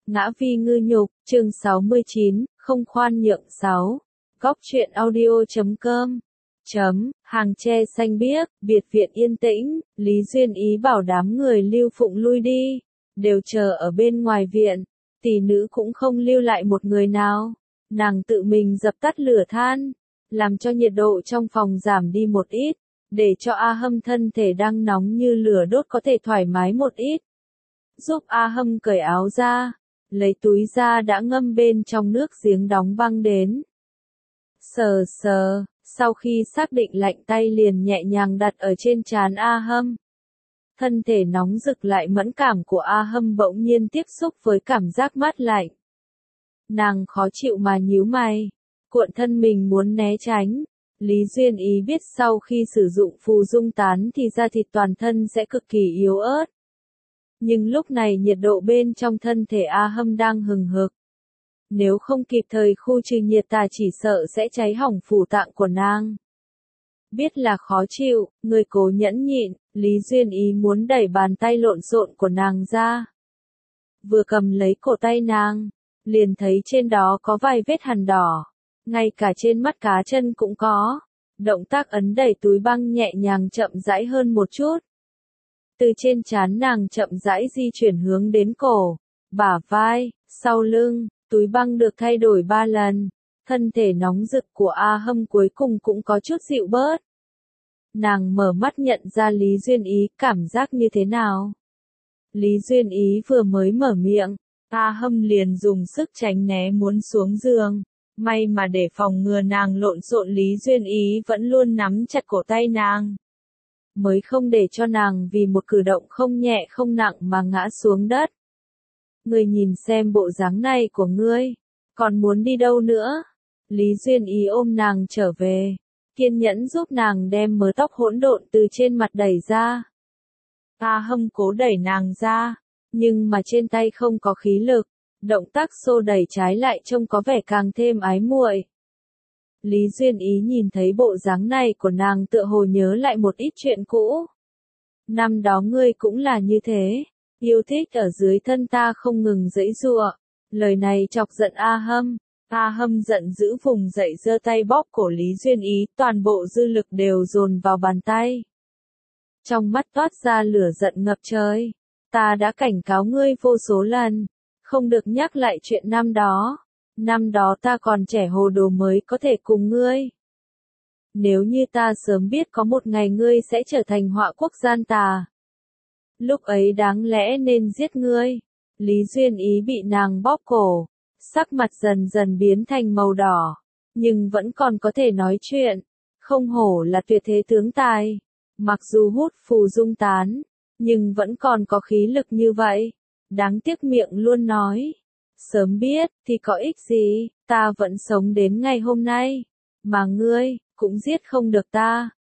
Ngã vi ngư nhục, chương 69, không khoan nhượng 6. Góc truyện audio.com. Hàng tre xanh biếc, biệt viện yên tĩnh, Lý Duyên Ý bảo đám người Lưu Phụng lui đi, đều chờ ở bên ngoài viện, tỷ nữ cũng không lưu lại một người nào. Nàng tự mình dập tắt lửa than, làm cho nhiệt độ trong phòng giảm đi một ít, để cho A Hâm thân thể đang nóng như lửa đốt có thể thoải mái một ít. Giúp A Hâm cởi áo ra, lấy túi ra đã ngâm bên trong nước giếng đóng băng đến. Sờ sờ, sau khi xác định lạnh tay liền nhẹ nhàng đặt ở trên trán A Hâm. Thân thể nóng rực lại mẫn cảm của A Hâm bỗng nhiên tiếp xúc với cảm giác mát lạnh. Nàng khó chịu mà nhíu mày, cuộn thân mình muốn né tránh. Lý Duyên Ý biết sau khi sử dụng phù dung tán thì da thịt toàn thân sẽ cực kỳ yếu ớt. Nhưng lúc này nhiệt độ bên trong thân thể A Hâm đang hừng hực. Nếu không kịp thời khu trừ nhiệt tà chỉ sợ sẽ cháy hỏng phủ tạng của nàng. Biết là khó chịu, người cố nhẫn nhịn, Lý Duyên Ý muốn đẩy bàn tay lộn xộn của nàng ra. Vừa cầm lấy cổ tay nàng, liền thấy trên đó có vài vết hằn đỏ, ngay cả trên mắt cá chân cũng có. Động tác ấn đẩy túi băng nhẹ nhàng chậm rãi hơn một chút. Từ trên trán nàng chậm rãi di chuyển hướng đến cổ, bả vai, sau lưng, túi băng được thay đổi 3 lần. Thân thể nóng rực của A Hâm cuối cùng cũng có chút dịu bớt. Nàng mở mắt nhận ra Lý Duyên Ý, cảm giác như thế nào? Lý Duyên Ý vừa mới mở miệng, A Hâm liền dùng sức tránh né muốn xuống giường. May mà để phòng ngừa nàng lộn xộn, Lý Duyên Ý vẫn luôn nắm chặt cổ tay nàng. Mới không để cho nàng vì một cử động không nhẹ không nặng mà ngã xuống đất. Ngươi nhìn xem bộ dáng này của ngươi, còn muốn đi đâu nữa? Lý Duyên Ý ôm nàng trở về, kiên nhẫn giúp nàng đem mớ tóc hỗn độn từ trên mặt đẩy ra. A Hâm cố đẩy nàng ra, nhưng mà trên tay không có khí lực, động tác xô đẩy trái lại trông có vẻ càng thêm ái muội. Lý Duyên Ý nhìn thấy bộ dáng này của nàng tựa hồ nhớ lại một ít chuyện cũ. Năm đó ngươi cũng là như thế, yêu thích ở dưới thân ta không ngừng giãy giụa. Lời này chọc giận A Hâm. A Hâm giận dữ vùng dậy giơ tay bóp cổ Lý Duyên Ý, toàn bộ dư lực đều dồn vào bàn tay. Trong mắt toát ra lửa giận ngập trời. Ta đã cảnh cáo ngươi vô số lần, không được nhắc lại chuyện năm đó. Năm đó ta còn trẻ hồ đồ mới có thể cùng ngươi. Nếu như ta sớm biết có một ngày ngươi sẽ trở thành họa quốc gian tà, lúc ấy đáng lẽ nên giết ngươi. Lý Duyên Ý bị nàng bóp cổ, sắc mặt dần dần biến thành màu đỏ, nhưng vẫn còn có thể nói chuyện. Không hổ là tuyệt thế tướng tài, mặc dù hút phù dung tán, nhưng vẫn còn có khí lực như vậy. Đáng tiếc miệng luôn nói, sớm biết thì có ích gì, ta vẫn sống đến ngày hôm nay, mà ngươi cũng giết không được ta.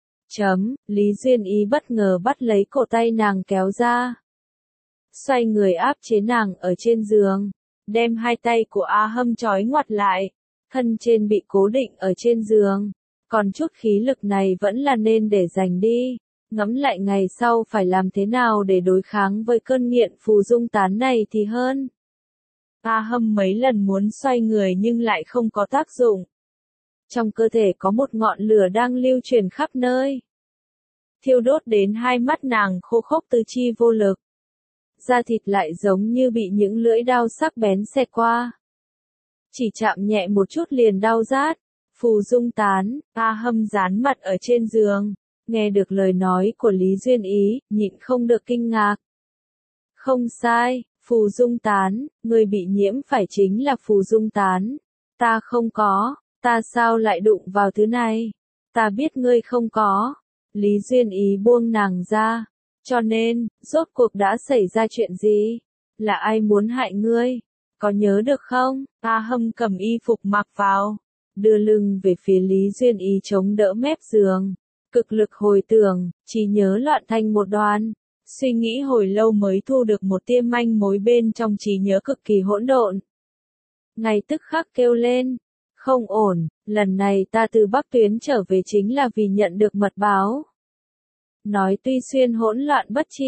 Lý Duyên Ý bất ngờ bắt lấy cổ tay nàng kéo ra, xoay người áp chế nàng ở trên giường, đem hai tay của A Hâm trói ngoặt lại, thân trên bị cố định ở trên giường, còn chút khí lực này vẫn là nên để dành đi, ngẫm lại ngày sau phải làm thế nào để đối kháng với cơn nghiện phù dung tán này thì hơn. A Hâm mấy lần muốn xoay người nhưng lại không có tác dụng. Trong cơ thể có một ngọn lửa đang lưu truyền khắp nơi, thiêu đốt đến hai mắt nàng khô khốc tứ chi vô lực. Da thịt lại giống như bị những lưỡi dao sắc bén xẹt qua. Chỉ chạm nhẹ một chút liền đau rát. Phù dung tán, A Hâm dán mặt ở trên giường, nghe được lời nói của Lý Duyên Ý, nhịn không được kinh ngạc. Không sai, phù dung tán, người bị nhiễm phải chính là phù dung tán. Ta không có, ta sao lại đụng vào thứ này? Ta biết ngươi không có. Lý Duyên Ý buông nàng ra. Cho nên, rốt cuộc đã xảy ra chuyện gì? Là ai muốn hại ngươi? Có nhớ được không? A Hâm cầm y phục mặc vào, đưa lưng về phía Lý Duyên Ý chống đỡ mép giường, cực lực hồi tưởng, trí nhớ loạn thành một đoàn, suy nghĩ hồi lâu mới thu được một tia manh mối bên trong trí nhớ cực kỳ hỗn độn. Ngay tức khắc kêu lên, không ổn, lần này ta từ Bắc Tuyến trở về chính là vì nhận được mật báo. Nói tuy xuyên hỗn loạn bất trị,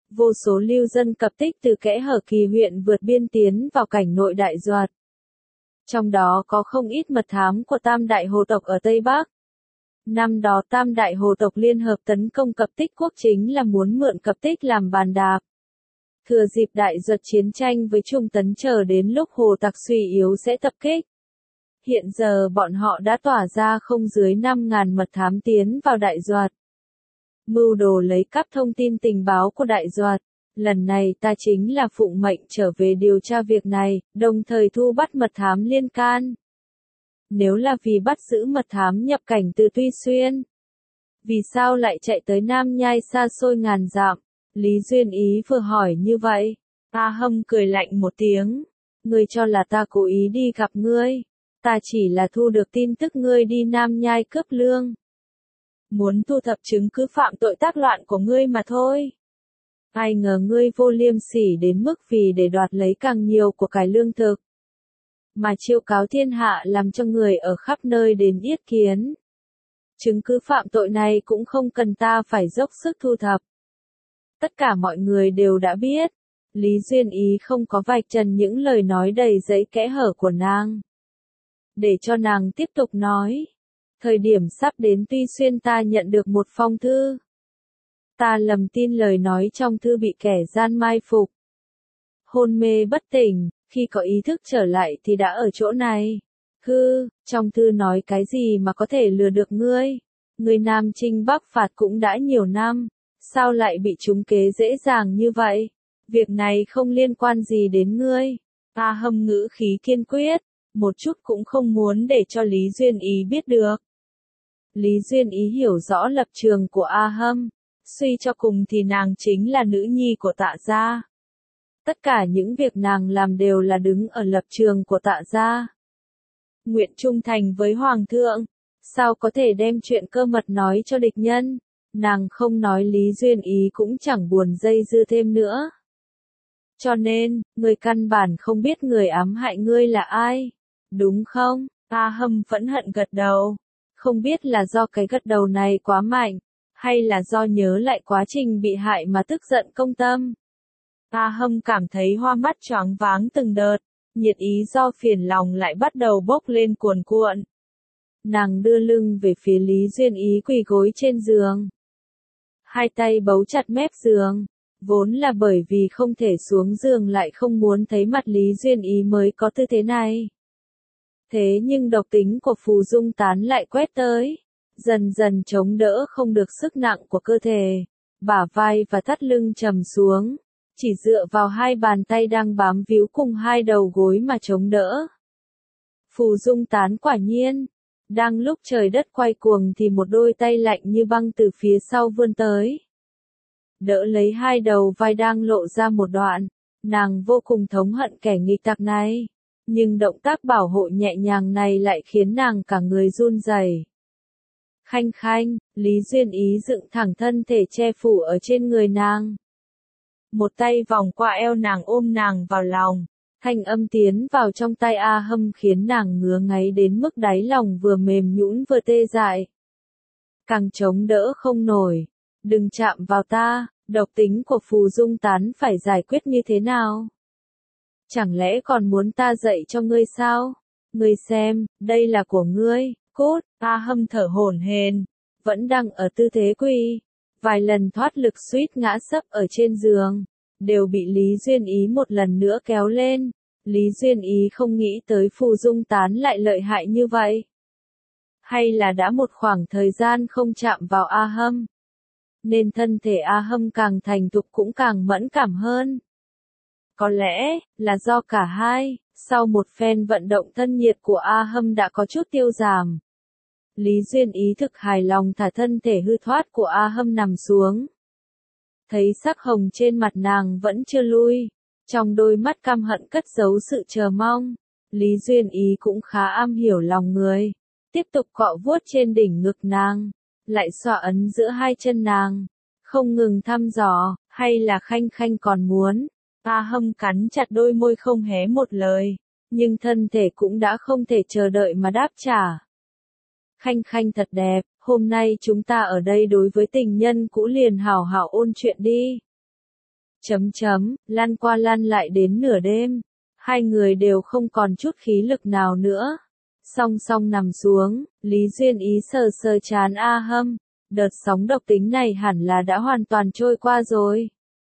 vô số lưu dân Cập Tích từ kẽ hở Kỳ huyện vượt biên tiến vào cảnh nội Đại Duật. Trong đó có không ít mật thám của Tam Đại Hồ tộc ở Tây Bắc. Năm đó Tam Đại Hồ tộc liên hợp tấn công Cập Tích quốc chính là muốn mượn Cập Tích làm bàn đạp. Thừa dịp Đại Duật chiến tranh với Trung Tấn chờ đến lúc Hồ tặc suy yếu sẽ tập kích. Hiện giờ bọn họ đã tỏa ra không dưới 5.000 mật thám tiến vào Đại Duật. Mưu đồ lấy cắp thông tin tình báo của Đại Duật. Lần này ta chính là phụng mệnh trở về điều tra việc này, đồng thời thu bắt mật thám liên can. Nếu là vì bắt giữ mật thám nhập cảnh từ Tuy Xuyên, vì sao lại chạy tới Nam Nhai xa xôi ngàn dặm? Lý Duyên Ý vừa hỏi như vậy. A Hâm cười lạnh một tiếng. Ngươi cho là ta cố ý đi gặp ngươi. Ta chỉ là thu được tin tức ngươi đi Nam Nhai cướp lương. Muốn thu thập chứng cứ phạm tội tác loạn của ngươi mà thôi. Ai ngờ ngươi vô liêm sỉ đến mức vì để đoạt lấy càng nhiều của cải lương thực. Mà chiêu cáo thiên hạ làm cho người ở khắp nơi đến yết kiến. Chứng cứ phạm tội này cũng không cần ta phải dốc sức thu thập. Tất cả mọi người đều đã biết. Lý Duyên Ý không có vạch trần những lời nói đầy giấy kẽ hở của nàng. Để cho nàng tiếp tục nói. Thời điểm sắp đến Tuy Xuyên ta nhận được một phong thư. Ta lầm tin lời nói trong thư bị kẻ gian mai phục. Hôn mê bất tỉnh, khi có ý thức trở lại thì đã ở chỗ này. Trong thư nói cái gì mà có thể lừa được ngươi? Ngươi Nam Chinh Bắc phạt cũng đã nhiều năm, sao lại bị trúng kế dễ dàng như vậy? Việc này không liên quan gì đến ngươi. A Hâm ngữ khí kiên quyết, một chút cũng không muốn để cho Lý Duyên Ý biết được. Lý Duyên Ý hiểu rõ lập trường của A Hâm, suy cho cùng thì nàng chính là nữ nhi của Tạ gia. Tất cả những việc nàng làm đều là đứng ở lập trường của Tạ gia. Nguyện trung thành với Hoàng thượng, sao có thể đem chuyện cơ mật nói cho địch nhân? Nàng không nói Lý Duyên Ý cũng chẳng buồn dây dưa thêm nữa. Cho nên, người căn bản không biết người ám hại ngươi là ai, đúng không? A Hâm phẫn hận gật đầu. Không biết là do cái gật đầu này quá mạnh, hay là do nhớ lại quá trình bị hại mà tức giận công tâm. A Hâm cảm thấy hoa mắt choáng váng từng đợt, nhiệt ý do phiền lòng lại bắt đầu bốc lên cuồn cuộn. Nàng đưa lưng về phía Lý Duyên Ý quỳ gối trên giường. Hai tay bấu chặt mép giường, vốn là bởi vì không thể xuống giường lại không muốn thấy mặt Lý Duyên Ý mới có tư thế này. Thế nhưng độc tính của Phù Dung Tán lại quét tới, dần dần chống đỡ không được sức nặng của cơ thể, bả vai và thắt lưng trầm xuống, chỉ dựa vào hai bàn tay đang bám víu cùng hai đầu gối mà chống đỡ. Phù Dung Tán quả nhiên, đang lúc trời đất quay cuồng thì một đôi tay lạnh như băng từ phía sau vươn tới. Đỡ lấy hai đầu vai đang lộ ra một đoạn, nàng vô cùng thống hận kẻ nghịch tặc này. Nhưng động tác bảo hộ nhẹ nhàng này lại khiến nàng cả người run rẩy. Khanh khanh, Lý Duyên Ý dựng thẳng thân thể che phủ ở trên người nàng. Một tay vòng qua eo nàng ôm nàng vào lòng, thanh âm tiến vào trong tai A Hâm khiến nàng ngứa ngáy đến mức đáy lòng vừa mềm nhũn vừa tê dại. Càng chống đỡ không nổi, đừng chạm vào ta, độc tính của Phù Dung Tán phải giải quyết như thế nào? Chẳng lẽ còn muốn ta dạy cho ngươi sao? Ngươi xem, đây là của ngươi, cút. A Hâm thở hổn hển, vẫn đang ở tư thế quỳ, vài lần thoát lực suýt ngã sấp ở trên giường, đều bị Lý Duyên Ý một lần nữa kéo lên. Lý Duyên Ý không nghĩ tới Phù Dung Tán lại lợi hại như vậy. Hay là đã một khoảng thời gian không chạm vào A Hâm, nên thân thể A Hâm càng thành thục cũng càng mẫn cảm hơn. Có lẽ, là do cả hai, sau một phen vận động thân nhiệt của A Hâm đã có chút tiêu giảm. Lý Duyên Ý thực hài lòng thả thân thể hư thoát của A Hâm nằm xuống. Thấy sắc hồng trên mặt nàng vẫn chưa lui, trong đôi mắt căm hận cất giấu sự chờ mong. Lý Duyên Ý cũng khá am hiểu lòng người, tiếp tục cọ vuốt trên đỉnh ngực nàng, lại xoa ấn giữa hai chân nàng, không ngừng thăm dò, hay là khanh khanh còn muốn. A Hâm cắn chặt đôi môi không hé một lời, nhưng thân thể cũng đã không thể chờ đợi mà đáp trả. Khanh khanh thật đẹp, hôm nay chúng ta ở đây đối với tình nhân cũ liền hảo hảo ôn chuyện đi. Lăn qua lăn lại đến nửa đêm. Hai người đều không còn chút khí lực nào nữa. Song song nằm xuống, Lý Duyên Ý sờ sờ trán A Hâm. Đợt sóng độc tính này hẳn là đã hoàn toàn trôi qua rồi.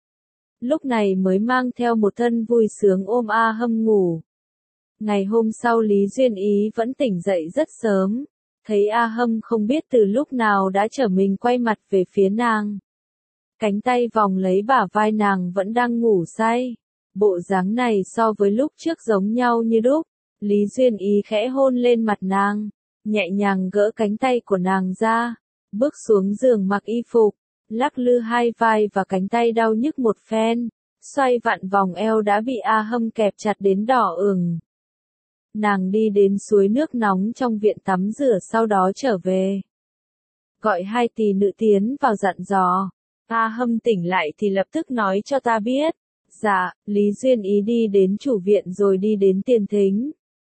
Lúc này mới mang theo một thân vui sướng ôm A Hâm ngủ. Ngày hôm sau Lý Duyên Ý vẫn tỉnh dậy rất sớm. Thấy A Hâm không biết từ lúc nào đã trở mình quay mặt về phía nàng. Cánh tay vòng lấy bả vai nàng vẫn đang ngủ say. Bộ dáng này so với lúc trước giống nhau như đúc. Lý Duyên Ý khẽ hôn lên mặt nàng, nhẹ nhàng gỡ cánh tay của nàng ra, bước xuống giường mặc y phục, lắc lư hai vai và cánh tay đau nhức một phen, xoay vặn vòng eo đã bị A Hâm kẹp chặt đến đỏ ửng. Nàng đi đến suối nước nóng trong viện tắm rửa sau đó trở về. Gọi hai tỳ nữ tiến vào dặn dò. A Hâm tỉnh lại thì lập tức nói cho ta biết. Dạ, Lý Duyên Ý đi đến chủ viện rồi đi đến tiền thính.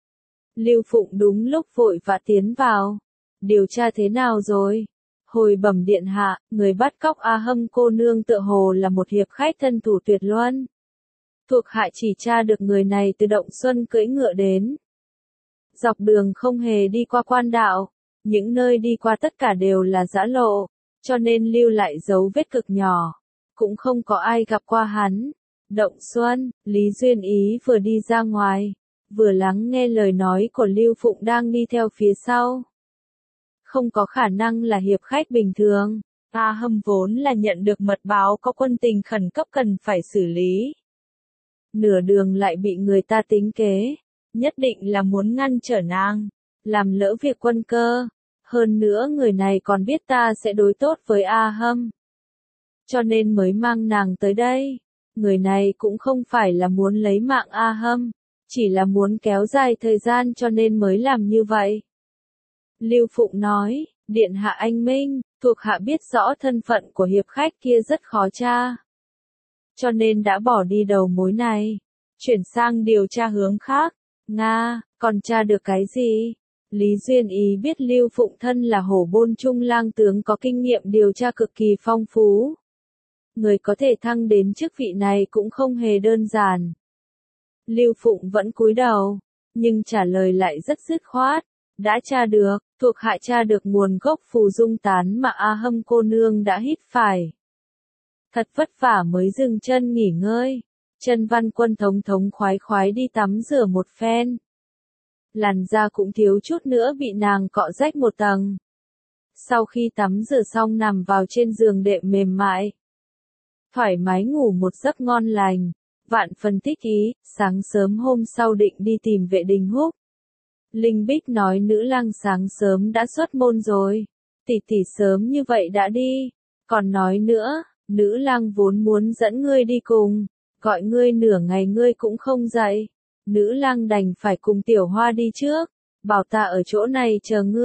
Lưu Phụng đúng lúc vội vã tiến vào. Điều tra thế nào rồi? Hồi bẩm điện hạ, người bắt cóc A Hâm cô nương tựa hồ là một hiệp khách thân thủ tuyệt luân. Thuộc hạ chỉ tra được người này từ Động Xuân cưỡi ngựa đến. Dọc đường không hề đi qua quan đạo, những nơi đi qua tất cả đều là giã lộ, cho nên lưu lại dấu vết cực nhỏ. Cũng không có ai gặp qua hắn. Động Xuân, Lý Duyên Ý vừa đi ra ngoài, vừa lắng nghe lời nói của Lưu Phụng đang đi theo phía sau. Không có khả năng là hiệp khách bình thường. A Hâm vốn là nhận được mật báo có quân tình khẩn cấp cần phải xử lý. Nửa đường lại bị người ta tính kế, nhất định là muốn ngăn trở nàng, làm lỡ việc quân cơ. Hơn nữa người này còn biết ta sẽ đối tốt với A Hâm, cho nên mới mang nàng tới đây. Người này cũng không phải là muốn lấy mạng A Hâm, chỉ là muốn kéo dài thời gian cho nên mới làm như vậy. Lưu Phụng nói, điện hạ anh minh, thuộc hạ biết rõ thân phận của hiệp khách kia rất khó tra, cho nên đã bỏ đi đầu mối này, chuyển sang điều tra hướng khác. Nga, còn tra được cái gì? Lý Duyên Ý biết Lưu Phụng thân là Hổ Bôn Trung lang tướng có kinh nghiệm điều tra cực kỳ phong phú. Người có thể thăng đến chức vị này cũng không hề đơn giản. Lưu Phụng vẫn cúi đầu, nhưng trả lời lại rất dứt khoát. Đã tra được, thuộc hạ tra được nguồn gốc phù dung tán mà A Hâm cô nương đã hít phải. Thật vất vả mới dừng chân nghỉ ngơi. Chân Văn Quân thống khoái khoái đi tắm rửa một phen. Làn da cũng thiếu chút nữa bị nàng cọ rách một tầng. Sau khi tắm rửa xong nằm vào trên giường đệm mềm mại, thoải mái ngủ một giấc ngon lành, vạn phần thích ý. Sáng sớm hôm sau định đi tìm Vệ Đình Húc. Linh Bích nói nữ lang sáng sớm đã xuất môn rồi. Tỷ tỷ sớm như vậy đã đi. Còn nói nữa, nữ lang vốn muốn dẫn ngươi đi cùng, gọi ngươi nửa ngày ngươi cũng không dậy. Nữ lang đành phải cùng Tiểu Hoa đi trước, bảo ta ở chỗ này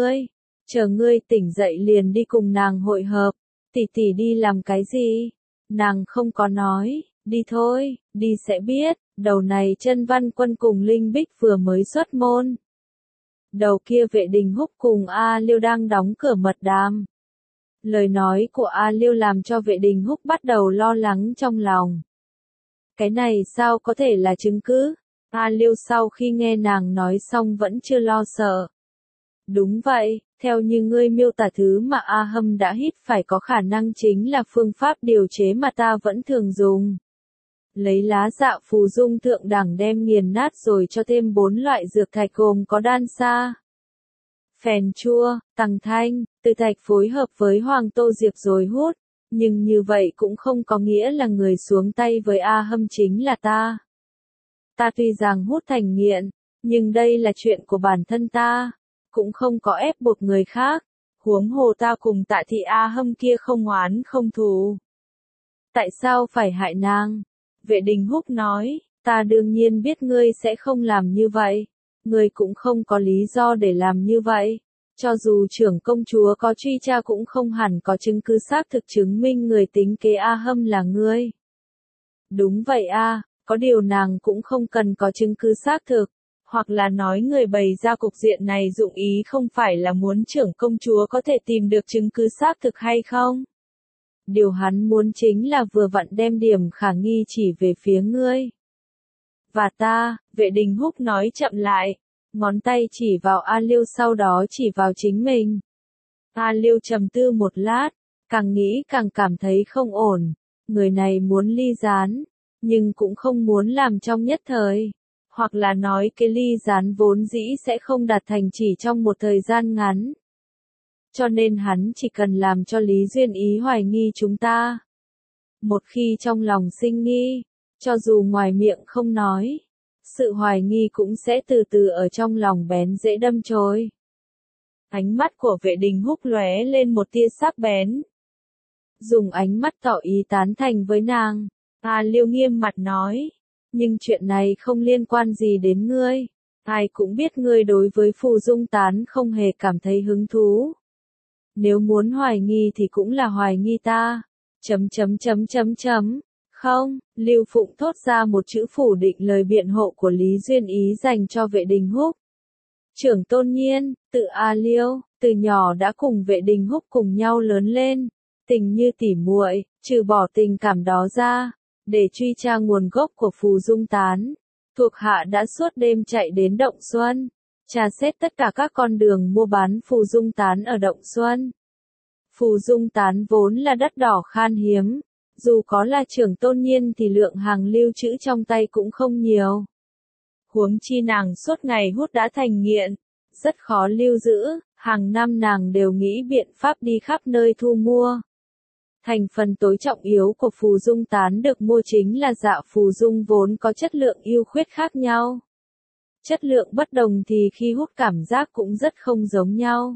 chờ ngươi tỉnh dậy liền đi cùng nàng hội hợp. Tỷ tỷ đi làm cái gì? Nàng không có nói, đi thôi, đi sẽ biết. Đầu này Chân Văn Quân cùng Linh Bích vừa mới xuất môn. Đầu kia Vệ Đình Húc cùng A Liêu đang đóng cửa mật đàm. Lời nói của A Liêu làm cho Vệ Đình Húc bắt đầu lo lắng trong lòng. Cái này sao có thể là chứng cứ? A Liêu sau khi nghe nàng nói xong vẫn chưa lo sợ. Đúng vậy, theo như ngươi miêu tả thứ mà A Hâm đã hít phải có khả năng chính là phương pháp điều chế mà ta vẫn thường dùng. Lấy lá dạ phù dung thượng đẳng đem nghiền nát rồi cho thêm 4 loại dược thạch gồm có đan sa, phèn chua, tằng thanh, từ thạch phối hợp với hoàng tô diệp rồi hút. Nhưng như vậy cũng không có nghĩa là người xuống tay với A Hâm chính là ta. Ta tuy rằng hút thành nghiện, nhưng đây là chuyện của bản thân ta, cũng không có ép buộc người khác. Huống hồ ta cùng Tạ Thị A Hâm kia không oán không thù. Tại sao phải hại nàng? Vệ Đình Húc nói, ta đương nhiên biết ngươi sẽ không làm như vậy. Ngươi cũng không có lý do để làm như vậy. Cho dù trưởng công chúa có truy tra cũng không hẳn có chứng cứ xác thực chứng minh người tính kế A Hâm là ngươi. Đúng vậy a, có điều nàng cũng không cần có chứng cứ xác thực. Hoặc là nói người bày ra cục diện này dụng ý không phải là muốn trưởng công chúa có thể tìm được chứng cứ xác thực hay không? Điều hắn muốn chính là vừa vặn đem điểm khả nghi chỉ về phía ngươi. Và ta, Vệ Đình Húc nói chậm lại, ngón tay chỉ vào A Liêu sau đó chỉ vào chính mình. A Liêu trầm tư một lát, càng nghĩ càng cảm thấy không ổn, người này muốn ly gián, nhưng cũng không muốn làm trong nhất thời. Hoặc là nói cái ly gián vốn dĩ sẽ không đạt thành chỉ trong một thời gian ngắn. Cho nên hắn chỉ cần làm cho Lý Duyên Ý hoài nghi chúng ta. Một khi trong lòng sinh nghi, cho dù ngoài miệng không nói, sự hoài nghi cũng sẽ từ từ ở trong lòng bén dễ đâm chồi. Ánh mắt của Vệ Đình Húc lóe lên một tia sắc bén. Dùng ánh mắt tỏ ý tán thành với nàng, A Liêu nghiêm mặt nói, nhưng chuyện này không liên quan gì đến ngươi. Ai cũng biết ngươi đối với Phù Dung Tán không hề cảm thấy hứng thú. Nếu muốn hoài nghi thì cũng là hoài nghi ta. Không, Lưu Phụng thốt ra một chữ phủ định lời biện hộ của Lý Duyên Ý dành cho Vệ Đình Húc. Trưởng Tôn Nhiên, tự A Liêu, từ nhỏ đã cùng Vệ Đình Húc cùng nhau lớn lên, tình như tỉ muội, trừ bỏ tình cảm đó ra, để truy tra nguồn gốc của Phù Dung Tán, thuộc hạ đã suốt đêm chạy đến Động Xuân, tra xét tất cả các con đường mua bán Phù Dung Tán ở Động Xuân. Phù Dung Tán vốn là đất đỏ khan hiếm, dù có là Trưởng Tôn Nhiên thì lượng hàng lưu trữ trong tay cũng không nhiều. Huống chi nàng suốt ngày hút đã thành nghiện, rất khó lưu giữ, hàng năm nàng đều nghĩ biện pháp đi khắp nơi thu mua. Thành phần tối trọng yếu của Phù Dung Tán được mua chính là dạ phù dung vốn có chất lượng ưu khuyết khác nhau. Chất lượng bất đồng thì khi hút cảm giác cũng rất không giống nhau.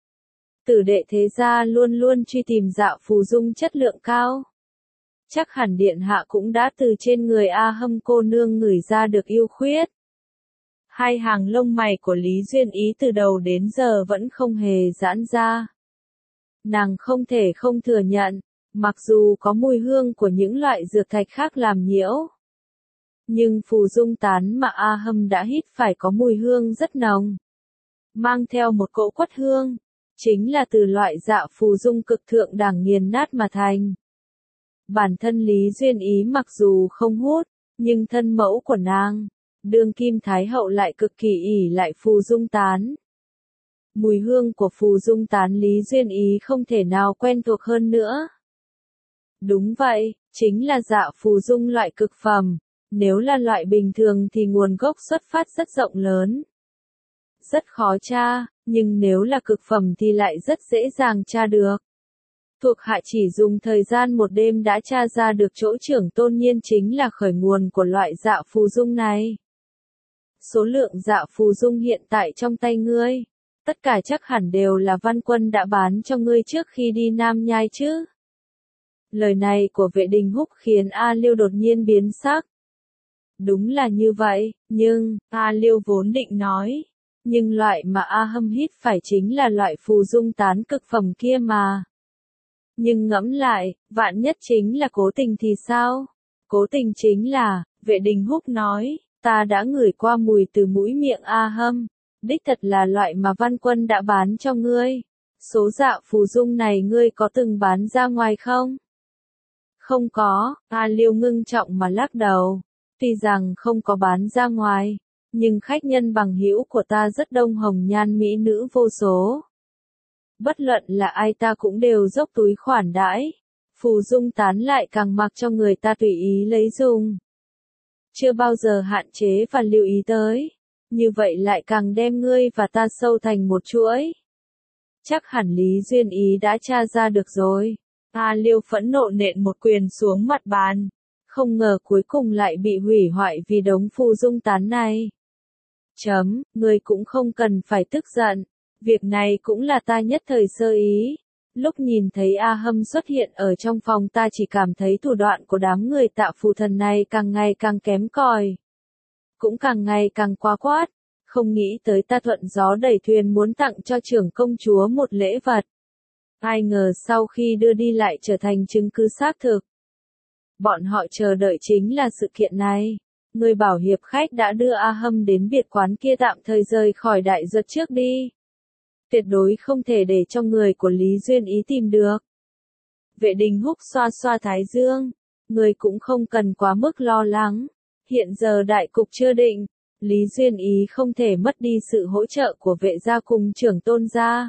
Tử đệ thế gia luôn luôn truy tìm dạ phù dung chất lượng cao. Chắc hẳn điện hạ cũng đã từ trên người A Hâm cô nương ngửi ra được ưu khuyết. Hai hàng lông mày của Lý Duyên Ý từ đầu đến giờ vẫn không hề giãn ra. Nàng không thể không thừa nhận, mặc dù có mùi hương của những loại dược thạch khác làm nhiễu, nhưng Phù Dung Tán mà A Hâm đã hít phải có mùi hương rất nồng, mang theo một cỗ quất hương, chính là từ loại dạ phù dung cực thượng đẳng nghiền nát mà thành. Bản thân Lý Duyên Ý mặc dù không hút, nhưng thân mẫu của nàng, đương kim thái hậu lại cực kỳ ỷ lại Phù Dung Tán. Mùi hương của Phù Dung Tán Lý Duyên Ý không thể nào quen thuộc hơn nữa. Đúng vậy, chính là dạ phù dung loại cực phẩm, nếu là loại bình thường thì nguồn gốc xuất phát rất rộng lớn. Rất khó tra, nhưng nếu là cực phẩm thì lại rất dễ dàng tra được. Thuộc hạ chỉ dùng thời gian một đêm đã tra ra được chỗ Trưởng Tôn Nhiên chính là khởi nguồn của loại dạ phù dung này. Số lượng dạ phù dung hiện tại trong tay ngươi, tất cả chắc hẳn đều là Văn Quân đã bán cho ngươi trước khi đi Nam Nhai chứ. Lời này của Vệ Đình Húc khiến A Liêu đột nhiên biến sắc. Đúng là như vậy, nhưng, A Liêu vốn định nói, nhưng loại mà A Hâm hít phải chính là loại Phù Dung Tán cực phẩm kia mà. Nhưng ngẫm lại, vạn nhất chính là cố tình thì sao? Cố tình chính là, Vệ Đình Húc nói, ta đã ngửi qua mùi từ mũi miệng A Hâm, đích thật là loại mà Văn Quân đã bán cho ngươi. Số dạ phù dung này ngươi có từng bán ra ngoài không? Không có, A Liêu ngưng trọng mà lắc đầu. Tuy rằng không có bán ra ngoài, nhưng khách nhân bằng hữu của ta rất đông, hồng nhan mỹ nữ vô số. Bất luận là ai ta cũng đều dốc túi khoản đãi. Phù Dung Tán lại càng mặc cho người ta tùy ý lấy dùng. Chưa bao giờ hạn chế và lưu ý tới. Như vậy lại càng đem ngươi và ta sâu thành một chuỗi. Chắc hẳn Lý Duyên Ý đã tra ra được rồi. A Liêu phẫn nộ nện một quyền xuống mặt bàn. Không ngờ cuối cùng lại bị hủy hoại vì đống Phù Dung Tán này. Ngươi cũng không cần phải tức giận. Việc này cũng là ta nhất thời sơ ý. Lúc nhìn thấy A Hâm xuất hiện ở trong phòng ta chỉ cảm thấy thủ đoạn của đám người Tạ Phù Thần này càng ngày càng kém cỏi. Cũng càng ngày càng quá quát. Không nghĩ tới ta thuận gió đẩy thuyền muốn tặng cho trưởng công chúa một lễ vật. Ai ngờ sau khi đưa đi lại trở thành chứng cứ xác thực. Bọn họ chờ đợi chính là sự kiện này. Người bảo hiệp khách đã đưa A Hâm đến biệt quán kia tạm thời rời khỏi đại duật trước đi. Tuyệt đối không thể để cho người của Lý Duyên Ý tìm được. Vệ Đình Húc xoa xoa thái dương. Người cũng không cần quá mức lo lắng. Hiện giờ đại cục chưa định. Lý Duyên Ý không thể mất đi sự hỗ trợ của vệ gia cùng trưởng tôn gia.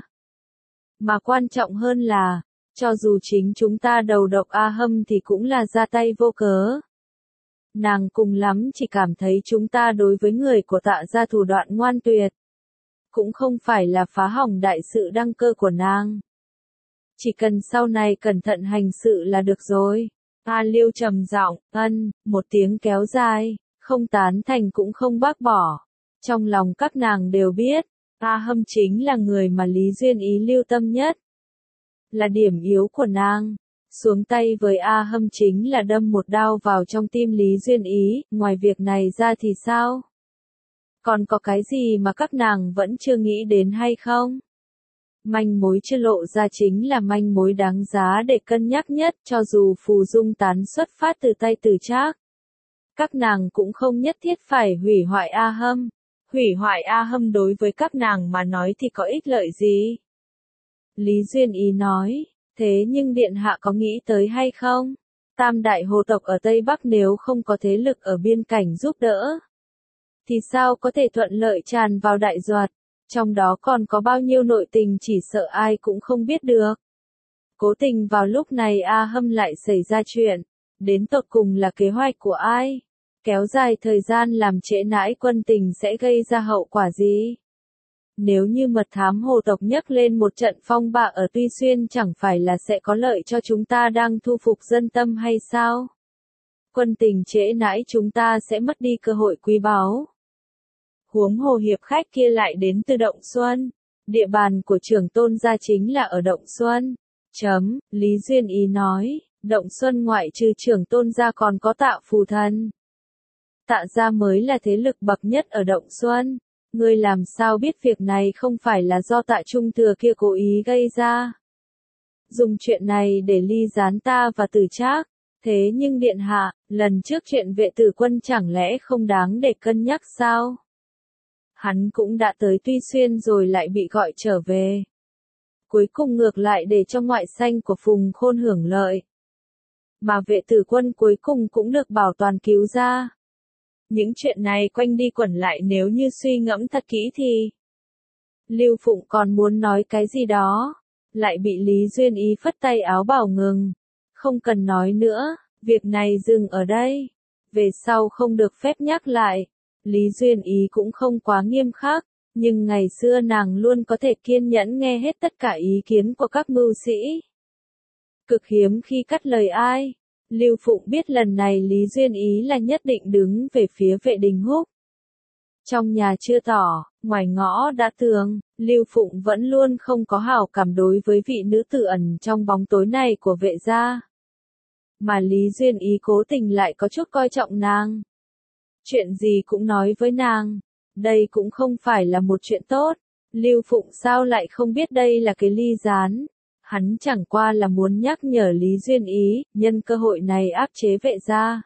Mà quan trọng hơn là, cho dù chính chúng ta đầu độc A Hâm thì cũng là ra tay vô cớ. Nàng cùng lắm chỉ cảm thấy chúng ta đối với người của Tạ gia thủ đoạn ngoan tuyệt. Cũng không phải là phá hỏng đại sự đăng cơ của nàng. Chỉ cần sau này cẩn thận hành sự là được rồi. A Liêu trầm giọng, một tiếng kéo dài, không tán thành cũng không bác bỏ. Trong lòng các nàng đều biết, A Hâm chính là người mà Lý Duyên Ý lưu tâm nhất. Là điểm yếu của nàng. Xuống tay với A Hâm chính là đâm một đao vào trong tim Lý Duyên Ý, ngoài việc này ra thì sao? Còn có cái gì mà các nàng vẫn chưa nghĩ đến hay không? Manh mối chưa lộ ra chính là manh mối đáng giá để cân nhắc nhất, cho dù phù dung tán xuất phát từ tay Từ Trác. Các nàng cũng không nhất thiết phải hủy hoại A Hâm. Hủy hoại A Hâm đối với các nàng mà nói thì có ích lợi gì? Lý Duyên Ý nói, thế nhưng Điện Hạ có nghĩ tới hay không? Tam đại hồ tộc ở Tây Bắc nếu không có thế lực ở biên cảnh giúp đỡ, thì sao có thể thuận lợi tràn vào Đại Duật? Trong đó còn có bao nhiêu nội tình chỉ sợ ai cũng không biết được. Cố tình vào lúc này A Hâm lại xảy ra chuyện. Đến tột cùng là kế hoạch của ai? Kéo dài thời gian làm trễ nãi quân tình sẽ gây ra hậu quả gì? Nếu như mật thám hồ tộc nhấc lên một trận phong bạo ở Tuy Xuyên chẳng phải là sẽ có lợi cho chúng ta đang thu phục dân tâm hay sao? Quân tình trễ nãi chúng ta sẽ mất đi cơ hội quý báu. Huống hồ hiệp khách kia lại đến từ Động Xuân. Địa bàn của trưởng tôn gia chính là ở Động Xuân. Lý Duyên Ý nói, Động Xuân ngoại trừ trưởng tôn gia còn có Tạ Phù Thần. Tạ gia mới là thế lực bậc nhất ở Động Xuân. Ngươi làm sao biết việc này không phải là do Tạ Trung Thừa kia cố ý gây ra? Dùng chuyện này để ly gián ta và Từ Trác. Thế nhưng Điện Hạ, lần trước chuyện vệ tử quân chẳng lẽ không đáng để cân nhắc sao? Hắn cũng đã tới Tuy Xuyên rồi lại bị gọi trở về. Cuối cùng ngược lại để cho ngoại sanh của Phùng Khôn hưởng lợi. Mà vệ tử quân cuối cùng cũng được bảo toàn cứu ra. Những chuyện này quanh đi quẩn lại nếu như suy ngẫm thật kỹ thì... Lưu Phụng còn muốn nói cái gì đó, lại bị Lý Duyên Ý phất tay áo bảo ngừng. Không cần nói nữa, việc này dừng ở đây. Về sau không được phép nhắc lại. Lý Duyên Ý cũng không quá nghiêm khắc, nhưng ngày xưa nàng luôn có thể kiên nhẫn nghe hết tất cả ý kiến của các mưu sĩ. Cực hiếm khi cắt lời ai. Lưu Phụng biết lần này Lý Duyên Ý là nhất định đứng về phía vệ Đình Húc. Trong nhà chưa tỏ, ngoài ngõ đã tường, Lưu Phụng vẫn luôn không có hảo cảm đối với vị nữ tử ẩn trong bóng tối này của vệ gia. Mà Lý Duyên Ý cố tình lại có chút coi trọng nàng. Chuyện gì cũng nói với nàng. Đây cũng không phải là một chuyện tốt. Lưu Phụng sao lại không biết đây là cái ly gián. Hắn chẳng qua là muốn nhắc nhở Lý Duyên Ý, nhân cơ hội này áp chế vệ gia.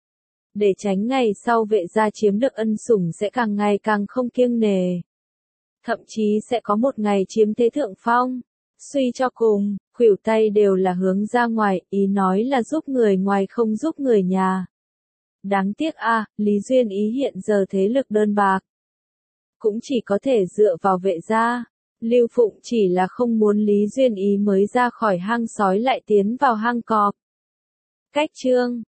Để tránh ngày sau vệ gia chiếm được ân sủng sẽ càng ngày càng không kiêng nề. Thậm chí sẽ có một ngày chiếm thế thượng phong. Suy cho cùng, khuỷu tay đều là hướng ra ngoài, ý nói là giúp người ngoài không giúp người nhà. Đáng tiếc Lý Duyên Ý hiện giờ thế lực đơn bạc. Cũng chỉ có thể dựa vào vệ gia. Lưu Phụng chỉ là không muốn Lý Duyên Ý mới ra khỏi hang sói lại tiến vào hang cọp. Cách chương